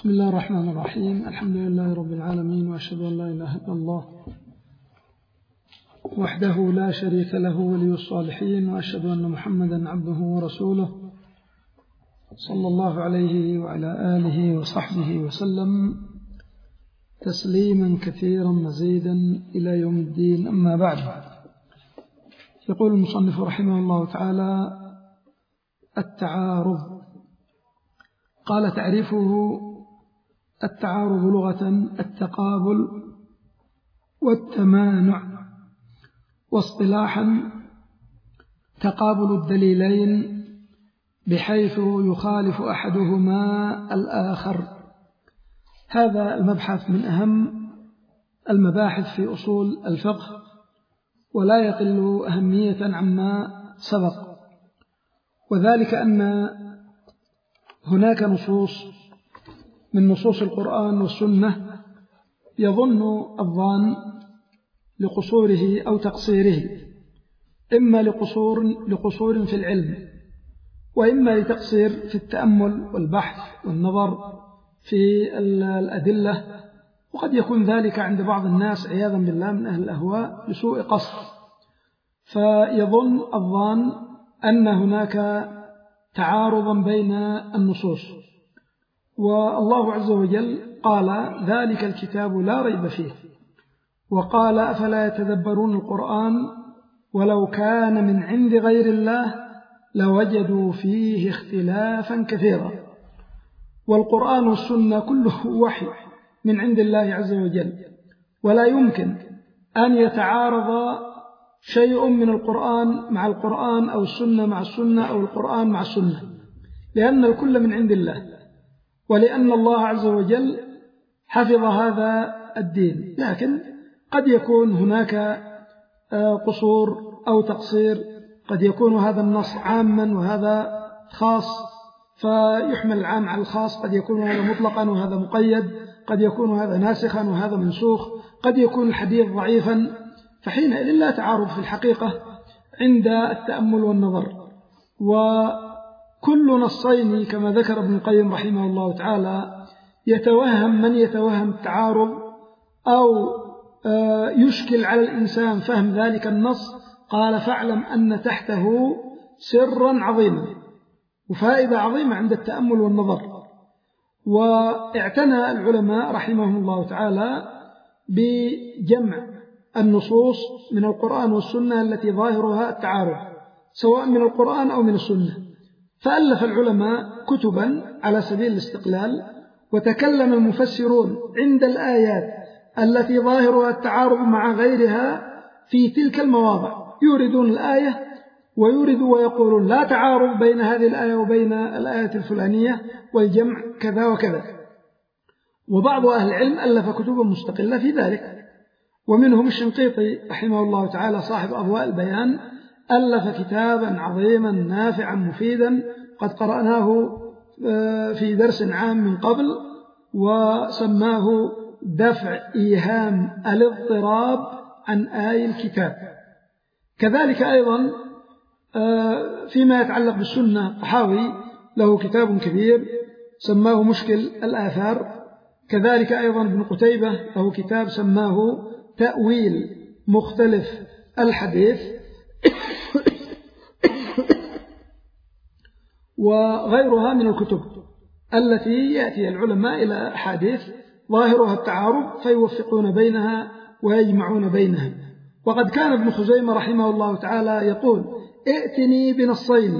بسم الله الرحمن الرحيم. الحمد لله رب العالمين، وأشهد أن لا إله إلا الله وحده لا شريك له ولي الصالحين، وأشهد أن محمدا عبده ورسوله صلى الله عليه وعلى آله وصحبه وسلم تسليما كثيرا مزيدا إلى يوم الدين. أما بعد، يقول المصنف رحمه الله تعالى: التعارض. قال: تعريفه: التعارض لغة التقابل والتمانع، واصطلاحا تقابل الدليلين بحيث يخالف أحدهما الآخر. هذا المبحث من أهم المباحث في أصول الفقه، ولا يقل أهمية عما سبق، وذلك أن هناك نصوص من نصوص القرآن والسنة يظن الظان لقصوره أو تقصيره، إما لقصور في العلم، وإما لتقصير في التأمل والبحث والنظر في الأدلة، وقد يكون ذلك عند بعض الناس عياذا بالله من أهل الأهواء بسوء قصد، فيظن الظان أن هناك تعارضا بين النصوص. والله عز وجل قال: ذلك الكتاب لا ريب فيه، وقال: أفلا يتدبرون القرآن ولو كان من عند غير الله لوجدوا فيه اختلافا كثيرا. والقرآن والسنة كله وحي من عند الله عز وجل، ولا يمكن أن يتعارض شيء من القرآن مع القرآن، أو السنة مع السنة، أو القرآن مع السنة، لأن الكل من عند الله، ولأن الله عز وجل حفظ هذا الدين. لكن قد يكون هناك قصور أو تقصير، قد يكون هذا النص عاما وهذا خاص فيحمل العام على الخاص، قد يكون هذا مطلقا وهذا مقيد، قد يكون هذا ناسخا وهذا منسوخ، قد يكون الحديث ضعيفا، فحينئذ لا تعارض في الحقيقة عند التأمل والنظر. وكل نصين كما ذكر ابن القيم رحمه الله تعالى يتوهم من يتوهم التعارض أو يشكل على الإنسان فهم ذلك النص، قال: فاعلم أن تحته سرا عظيما وفائدة عظيمة عند التأمل والنظر. واعتنى العلماء رحمهم الله تعالى بجمع النصوص من القرآن والسنة التي ظاهرها التعارض، سواء من القرآن أو من السنة، فألف العلماء كتبا على سبيل الاستقلال، وتكلم المفسرون عند الآيات التي ظاهرها التعارض مع غيرها في تلك المواضع، يوردون الآية ويقولون لا تعارض بين هذه الآية وبين الآية الفلانية، والجمع كذا وكذا. وبعض أهل العلم ألف كتبا مستقلة في ذلك، ومنهم الشنقيطي رحمه الله تعالى صاحب أضواء البيان، ألف كتابا عظيما نافعا مفيدا قد قرأناه في درس عام من قبل، وسماه دفع إيهام الاضطراب عن آي الكتاب. كذلك أيضا فيما يتعلق بالسنة طحاوي له كتاب كبير سماه مشكل الآثار. كذلك أيضا ابن قتيبة له كتاب سماه تأويل مختلف الحديث وغيرها من الكتب التي يأتي العلماء إلى أحاديث ظاهرها التعارض فيوفقون بينها ويجمعون بينها. وقد كان ابن خزيمة رحمه الله تعالى يقول: ائتني بنصين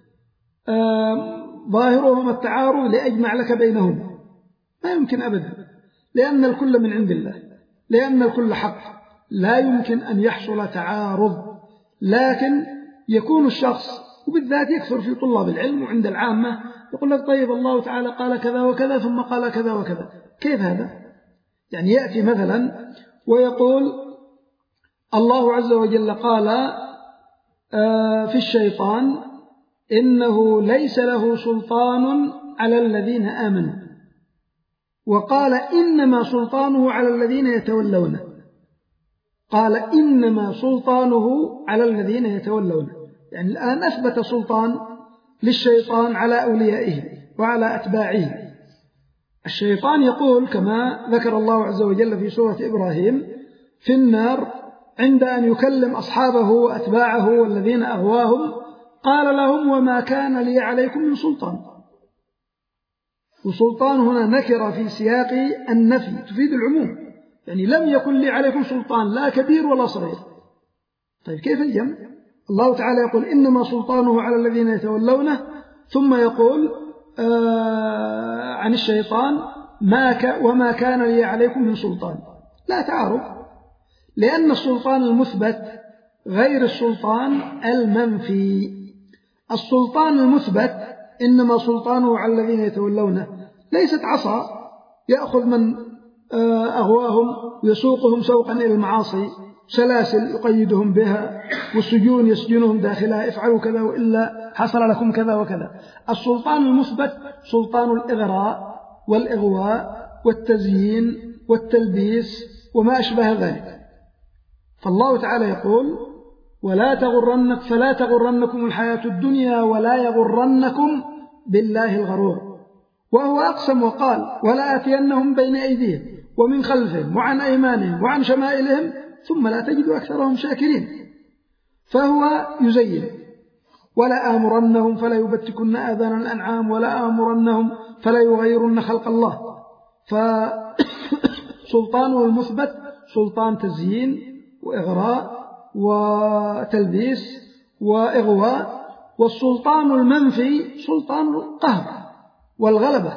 ظاهرهما التعارض لأجمع لك بينهما. ما يمكن أبدا، لأن الكل من عند الله، لأن الكل حق، لا يمكن أن يحصل تعارض. لكن يكون الشخص، وبالذات يكثر في طلاب العلم وعند العامة، يقول لك: طيب الله تعالى قال كذا وكذا ثم قال كذا وكذا، كيف هذا؟ يعني يأتي مثلا ويقول: الله عز وجل قال في الشيطان: إنه ليس له سلطان على الذين آمنوا، وقال: إنما سلطانه على الذين يتولونه. قال: إنما سلطانه على الذين يتولونه، يعني الآن أثبت سلطان للشيطان على أوليائه وعلى أتباعه. الشيطان يقول كما ذكر الله عز وجل في سورة إبراهيم في النار عند أن يكلم أصحابه وأتباعه والذين أغواهم قال لهم وما كان لي عليكم من سلطان. وسلطان هنا نكر في سياق النفي تفيد العموم، يعني لم يكن لي عليكم سلطان لا كبير ولا صغير. طيب كيف الجمع؟ الله تعالى يقول إنما سلطانه على الذين يتولونه، ثم يقول عن الشيطان وما كان لي عليكم من سلطان. لا تعارض، لأن السلطان المثبت غير السلطان المنفي. السلطان المثبت إنما سلطانه على الذين يتولونه، ليست عصا يأخذ من أغواهم ويسوقهم سوقا إلى المعاصي، سلاسل يقيدهم بها، والسجون يسجنهم داخلها افعلوا كذا وإلا حصل لكم كذا وكذا. السلطان المثبت سلطان الإغراء والإغواء والتزيين والتلبيس وما أشبه ذلك. فالله تعالى يقول فلا تغرنكم الحياة الدنيا ولا يغرنكم بالله الغرور. وهو أقسم وقال ولا آتينهم بين أيديهم ومن خلفهم وعن أيمانهم وعن شمائلهم ثم لا تجد أكثرهم شاكرين. فهو يزين ولا آمرنهم فلا يبتكن آذان الأنعام ولا آمرنهم فلا يغيرن خلق الله. فسلطانه المثبت سلطان تزيين وإغراء وتلبيس وإغواء، والسلطان المنفي سلطان القهر والغلبة،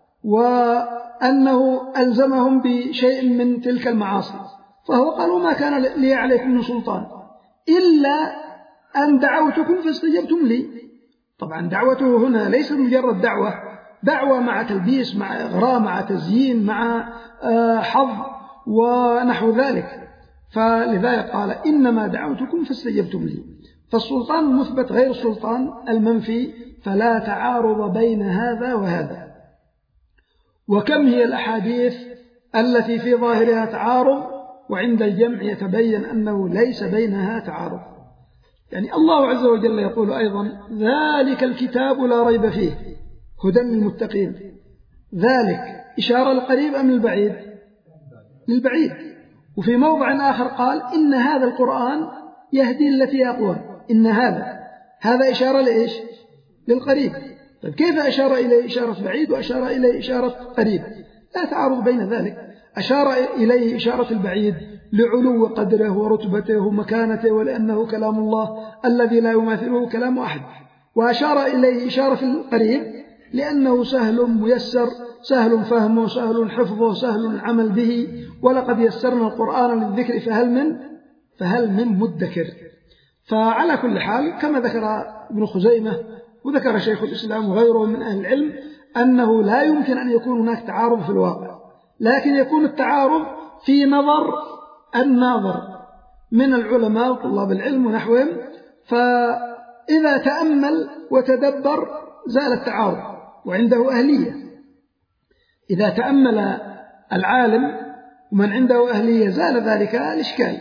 وأنه ألزمهم بشيء من تلك المعاصي. فهو قالوا ما كان لي عليكم من سلطان إلا أن دعوتكم فاستجبتم لي. طبعا دعوته هنا ليس مجرد دعوة مع تلبيس مع إغراء مع تزيين مع حظ ونحو ذلك. فلذلك قال إنما دعوتكم فاستجبتم لي. فالسلطان المثبت غير السلطان المنفي، فلا تعارض بين هذا وهذا. وكم هي الأحاديث التي في ظاهرها تعارض وعند الجمع يتبين أنه ليس بينها تعارض. يعني الله عز وجل يقول أيضا ذلك الكتاب لا ريب فيه هدى للمتقين. ذلك إشارة للقريب أم للبعيد؟ للبعيد. وفي موضع آخر قال إن هذا القرآن يهدي التي أقوم. إن هذا إشارة لإيش؟ للقريب. طيب كيف أشار إليه إشارة بعيد وأشار إليه إشارة قريب؟ لا تعارض بين ذلك. أشار إليه إشارة البعيد لعلو قدره ورتبته ومكانته ولأنه كلام الله الذي لا يماثله كلام أحد. وأشار إليه إشارة القريب لأنه سهل ميسر، سهل فهمه، سهل حفظه، سهل العمل به. ولقد يسرنا القرآن للذكر فهل من مدكر. فعلى كل حال كما ذكر ابن خزيمة وذكر شيخ الإسلام وغيره من أهل العلم أنه لا يمكن أن يكون هناك تعارض في الواقع، لكن يكون التعارض في نظر الناظر من العلماء وطلاب العلم ونحوهم. فإذا تأمل وتدبر زال التعارض وعنده أهلية. إذا تأمل العالم ومن عنده أهلية زال ذلك الإشكال.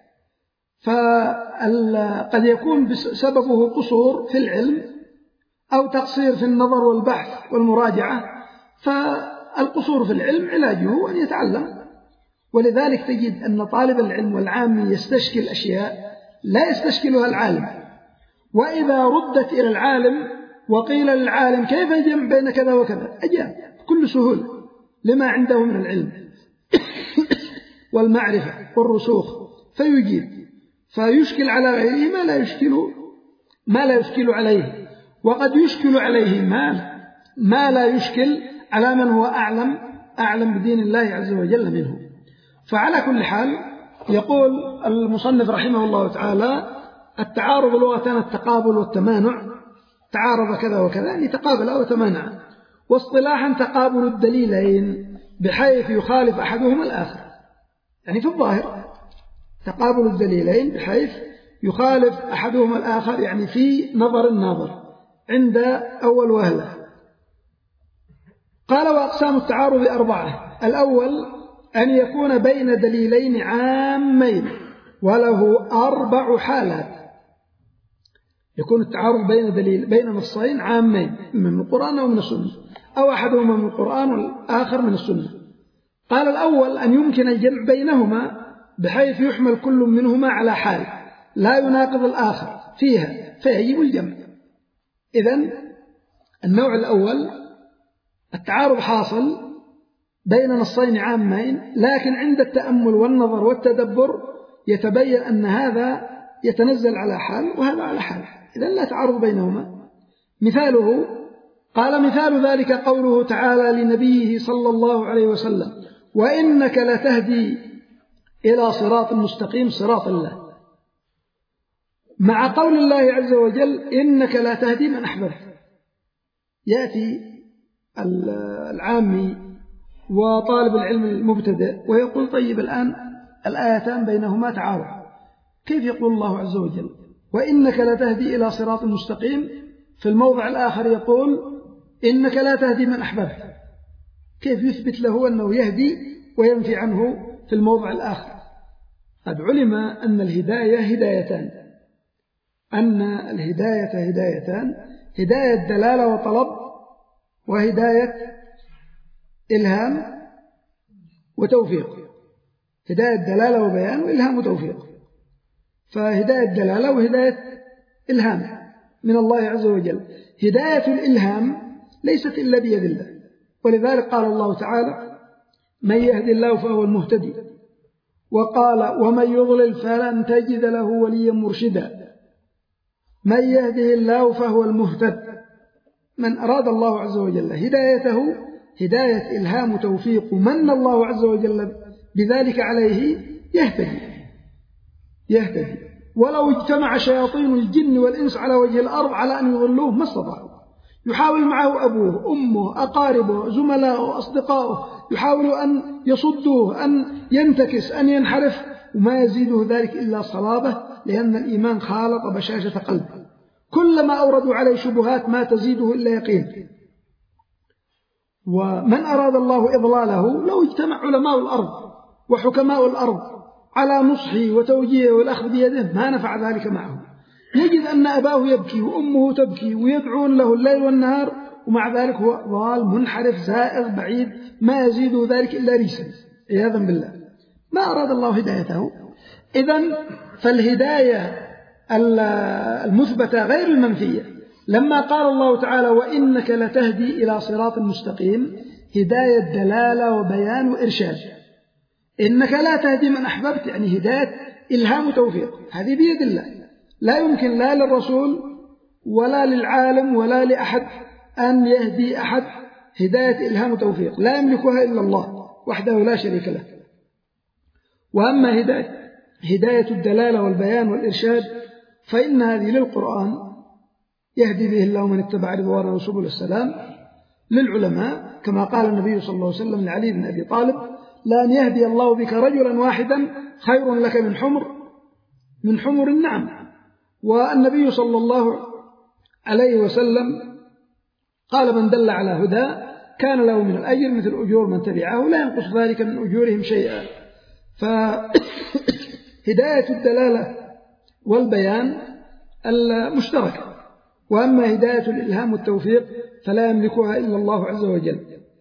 فقد يكون سببه قصور في العلم أو تقصير في النظر والبحث والمراجعة. فالقصور في العلم علاجه أن يتعلم. ولذلك تجد أن طالب العلم والعامي يستشكل أشياء لا يستشكلها العالم، وإذا ردت إلى العالم وقيل للعالم كيف يجمع بين كذا وكذا أجاب بكل سهولة لما عنده من العلم والمعرفة والرسوخ فيجيب. فيشكل على غيره ما لا يشكل عليه، وقد يشكل عليه ما لا يشكل على من هو أعلم بدين الله عز وجل منه. فعلى كل حال يقول المصنف رحمه الله تعالى التعارض لغة التقابل والتمانع. تعارض كذا وكذا يعني تقابل أو تمانع. واصطلاحا تقابل الدليلين بحيث يخالف أحدهما الآخر. يعني في الظاهر تقابل الدليلين بحيث يخالف أحدهما الآخر، يعني في نظر الناظر عند أول وهلة. قال وأقسام التعارض 4. الأول أن يكون بين دليلين عامين وله 4 حالات. يكون التعارض بين نصين عامين من القرآن أو من السنة. أو أحدهما من القرآن والآخر من السنة. قال الأول أن يمكن الجمع بينهما بحيث يحمل كل منهما على حال لا يناقض الآخر فيها فيجب الجمع. إذن النوع الأول التعارض حاصل بين نصين عامين، لكن عند التأمل والنظر والتدبر يتبين أن هذا يتنزل على حال وهذا على حال، إذن لا تعارض بينهما. مثاله قال مثال ذلك قوله تعالى لنبيه صلى الله عليه وسلم: وإنك لتهدي إلى صراط مستقيم صراط الله، مع قول الله عز وجل: إنك لا تهدي من أحببت. يأتي العامي وطالب العلم المبتدئ ويقول: طيب الآن الآيتان بينهما تعارض، كيف يقول الله عز وجل وإنك لا تهدي إلى صراط مستقيم، في الموضع الآخر يقول إنك لا تهدي من أحببت؟ كيف يثبت له أنه يهدي وينفي عنه في الموضع الآخر؟ قد علم أن الهداية هدايتان، هداية دلالة وطلب، وهداية إلهام وتوفيق. هداية دلالة وبيان وإلهام وتوفيق. فهداية دلالة وهداية إلهام من الله عز وجل. هداية الإلهام ليست إلا بيد الله، ولذلك قال الله تعالى: من يهدي الله فهو المهتدي، وقال: ومن يضلل فلن تجد له وليا مرشدا. من يهده الله فهو المهتد، من أراد الله عز وجل هدايته هداية إلهام وتوفيق ومن الله عز وجل بذلك عليه يهتدي. ولو اجتمع شياطين الجن والإنس على وجه الأرض على أن يضلوه ما استطاعوا. يحاول معه أبوه، أمه، أقاربه، زملاءه، أصدقائه، يحاولوا أن يصدوه، أن ينتكس، أن ينحرف، وما يزيده ذلك إلا صلابة، لأن الإيمان خالط بشاشة قلبه. كلما أوردوا عليه شبهات ما تزيده إلا يقين. ومن أراد الله إضلاله لو اجتمع علماء الأرض وحكماء الأرض على نصحه وتوجيهه والأخذ بيده ما نفع ذلك معه. يجد أن أباه يبكي وأمه تبكي ويدعون له الليل والنهار، ومع ذلك هو ضال منحرف زائغ بعيد، ما يزيده ذلك إلا ريسا عياذا بالله. ما أراد الله هدايته. إذن فالهداية المثبتة غير المنفية. لما قال الله تعالى: وإنك لتهدي إلى صراط مستقيم، هداية دلالة وبيان وإرشاد. إنك لا تهدي من أحببت يعني هداية إلهام وتوفيق، هذه بيد الله، لا يمكن لا للرسول ولا للعالم ولا لأحد أن يهدي أحد هداية إلهام وتوفيق، لا يملكها إلا الله وحده لا شريك له. وأما هداية الدلالة والبيان والإرشاد فإن هذه للقرآن يهدي به الله من اتبع رضوانه سبل السلام، للعلماء كما قال النبي صلى الله عليه وسلم لعلي بن أبي طالب: لأن يهدي الله بك رجلا واحدا خير لك من حمر النعم. والنبي صلى الله عليه وسلم قال: من دل على هدى كان له من الأجر مثل أجور من تبعه لا ينقص ذلك من أجورهم شيئا. فهداية الدلالة والبيان المشتركة. وأما هداية الإلهام والتوفيق فلا يملكها إلا الله عز وجل،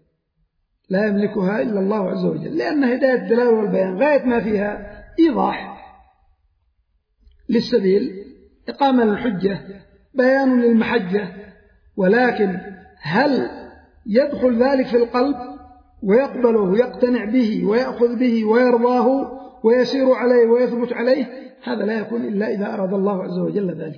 لأن هداية الدلالة والبيان غاية ما فيها إيضاح للسبيل، إقامة للحجة، بيان للمحجة. ولكن هل يدخل ذلك في القلب ويقبله ويقتنع به ويأخذ به ويرضاه ويسير عليه ويثبت عليه؟ هذا لا يكون إلا إذا أراد الله عز وجل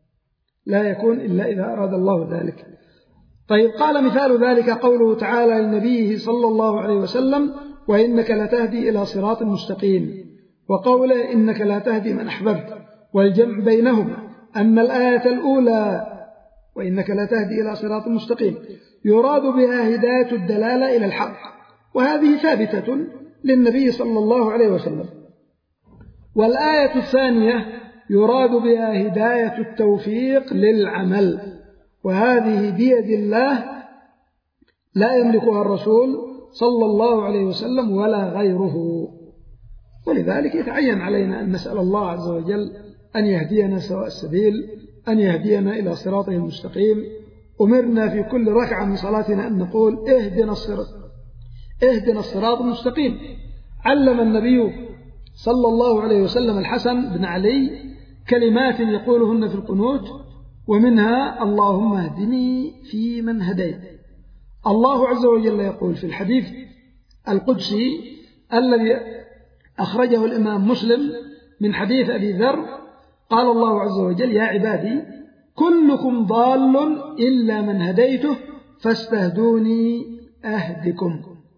ذلك. طيب، قال مثال ذلك قوله تعالى لنبيه صلى الله عليه وسلم: وإنك لتهدي إلى صراط مستقيم، وقوله: إنك لا تهدي من أحببت. والجمع بينهما أن الآية الأولى وإنك لا تهدي إلى صراط مستقيم يراد بها هداية الدلالة إلى الحق، وهذه ثابتة للنبي صلى الله عليه وسلم. والآية الثانية يراد بها هداية التوفيق للعمل، وهذه بيد الله لا يملكها الرسول صلى الله عليه وسلم ولا غيره. ولذلك يتعين علينا أن نسأل الله عز وجل أن يهدينا سواء السبيل، أن يهدينا إلى صراطه المستقيم، أمرنا في كل ركعة من صلاتنا أن نقول اهدنا الصراط المستقيم. علم النبي صلى الله عليه وسلم الحسن بن علي كلمات يقولهن في القنوت، ومنها اللهم اهدني فيمن هديت. الله عز وجل يقول في الحديث القدسي الذي أخرجه الإمام مسلم من حديث أبي ذر، قال الله عز وجل: يا عبادي كلكم ضال إلا من هديته فاستهدوني أهدكم.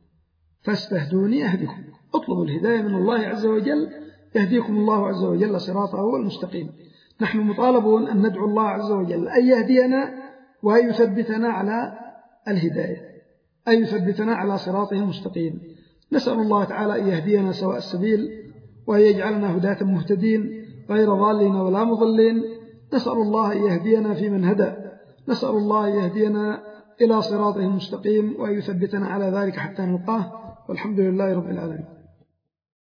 اطلبوا الهداية من الله عز وجل يهديكم الله عز وجل صراطه المستقيم. نحن مطالبون أن ندعو الله عز وجل أن يهدينا وأن يثبتنا على الهداية، أن يثبتنا على صراطه المستقيم. نسأل الله تعالى أن يهدينا سواء السبيل، وأن يجعلنا هداة مهتدين غير ضالين ولا مضلين. نسأل الله أن يهدينا في من هدى، نسأل الله أن يهدينا إلى صراطه المستقيم وأن يثبتنا على ذلك حتى نلقاه، والحمد لله رب العالمين.